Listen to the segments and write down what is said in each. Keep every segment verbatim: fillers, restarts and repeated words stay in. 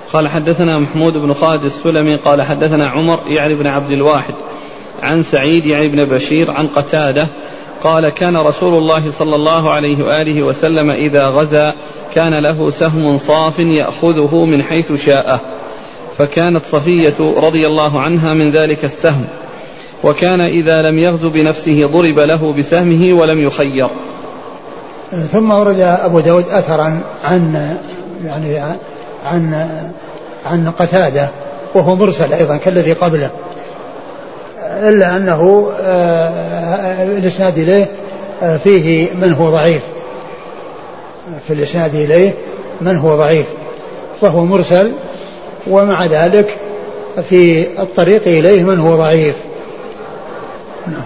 قال حدثنا محمود بن خالد السلمي قال حدثنا عمر يعني بن عبد الواحد عن سعيد يعني بن بشير عن قتادة قال كان رسول الله صلى الله عليه وآله وسلم إذا غزا كان له سهم صاف يأخذه من حيث شاء، فكانت صفية رضي الله عنها من ذلك السهم، وكان إذا لم يغزو بنفسه ضرب له بسهمه ولم يخير. ثم ورد أبو داود أثرا عن يعني عن عن قتادة وهو مرسل أيضا كالذي قبله، إلا أنه الإسناد إليه فيه من هو ضعيف، في الإسناد إليه من هو ضعيف فهو مرسل، ومع ذلك في الطريق إليه من هو ضعيف. نعم.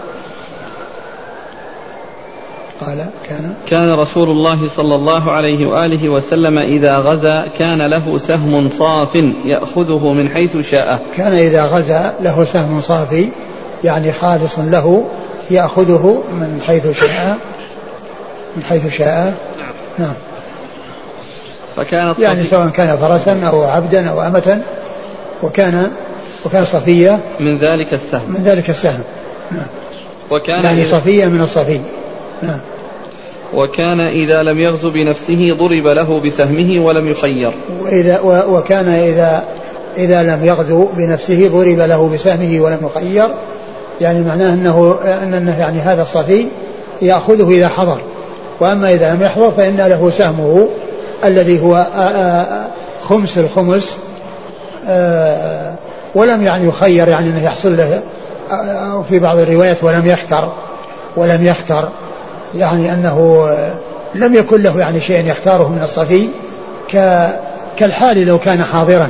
قال كان كان رسول الله صلى الله عليه وآله وسلم إذا غزا كان له سهم صاف يأخذه من حيث شاء. كان إذا غزا له سهم صافي يعني خالص له يأخذه من حيث شاء من حيث شاء. نعم. نعم. فكانت يعني سواء كان فرسا أو عبدا أو أمة، وكان وكان صفية من ذلك السهم من ذلك السهم. نعم. وكان يعني صفية من الصفي. نعم. وكان إذا لم يغزو بنفسه ضرب له بسهمه ولم يخير. وإذا وكان إذا إذا لم يغزو بنفسه ضرب له بسهمه ولم يخير، يعني معناه أنه أنه يعني هذا الصفي يأخذه إذا حضر، وأما إذا لم يحضر فإن له سهمه الذي هو خمس الخمس، ولم يعني يخير، يعني أنه يحصل له في بعض الروايات ولم يختر ولم يختر يعني أنه لم يكن له يعني شيء يختاره من الصفي كالحال لو كان حاضرا.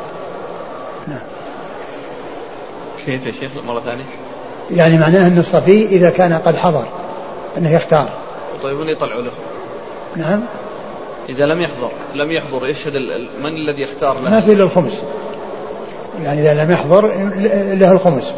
كيف يا شيخ مرة ثانية؟ يعني معناه أن الصفي إذا كان قد حضر أنه يختار. طيب من يطلع له؟ نعم. إذا لم يحضر لم يحضر يشهد من الذي يختار له؟ ما في إلا الخمس، يعني إذا لم يحضر له الخمس.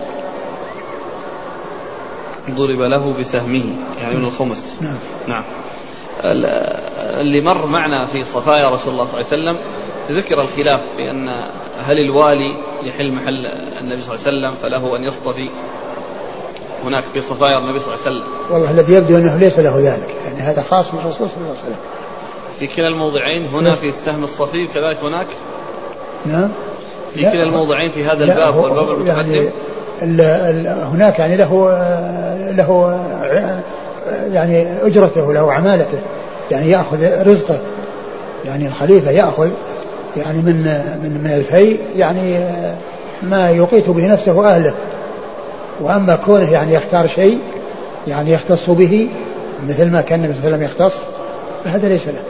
ضرب له بسهمه يعني من الخمس. نعم. نعم. اللي مر معنا في صفايا رسول الله صلى الله عليه وسلم ذكر الخلاف في أن هل الوالي يحل محل النبي صلى الله عليه وسلم فله أن يصطفي هناك في صفايا النبي صلى الله عليه وسلم. والله الذي يبدو أنه ليس له ذلك، يعني هذا خاص بالرسول صلى الله عليه وسلم في كلا الموضعين، هنا في السهم الصفي وكذلك هناك. نعم. في كلا الموضعين في هذا الباب والباب المتقدم. يعني ال ال هناك يعني له له يعني أجرته، له عمالته، يعني يأخذ رزقه، يعني الخليفة يأخذ يعني من من من الفي يعني ما يقيت به نفسه وأهله، وأما كونه يعني يختار شيء يعني يختص به مثل ما كان النبي صلى الله عليه وسلم يختص فهذا ليس له.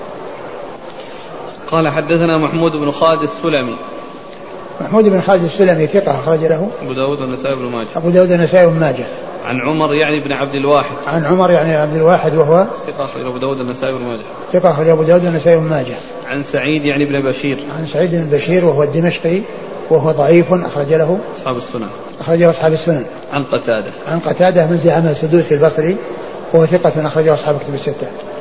قال حدثنا محمود بن خالد السلمي. محمود بن خالد السلمي ثقة أخرج له أبو داود والنسائي بن ماجه. أبو داود والنسائي بن ماجه. عن عمر يعني بن عبد الواحد. عن عمر يعني عبد الواحد وهو ثقة أخرج أبو داود والنسائي بن ماجه. ثقة أخرج أبو داود والنسائي بن ماجه. عن سعيد يعني بن بشير. عن سعيد بن بشير وهو الدمشقي وهو ضعيف أخرج له أصحاب السنن. أخرجه أصحاب السنن. عن قتادة. عن قتادة من دعامة السدوسي البصري وهو ثقة أخرجه أصحاب كتب الستة.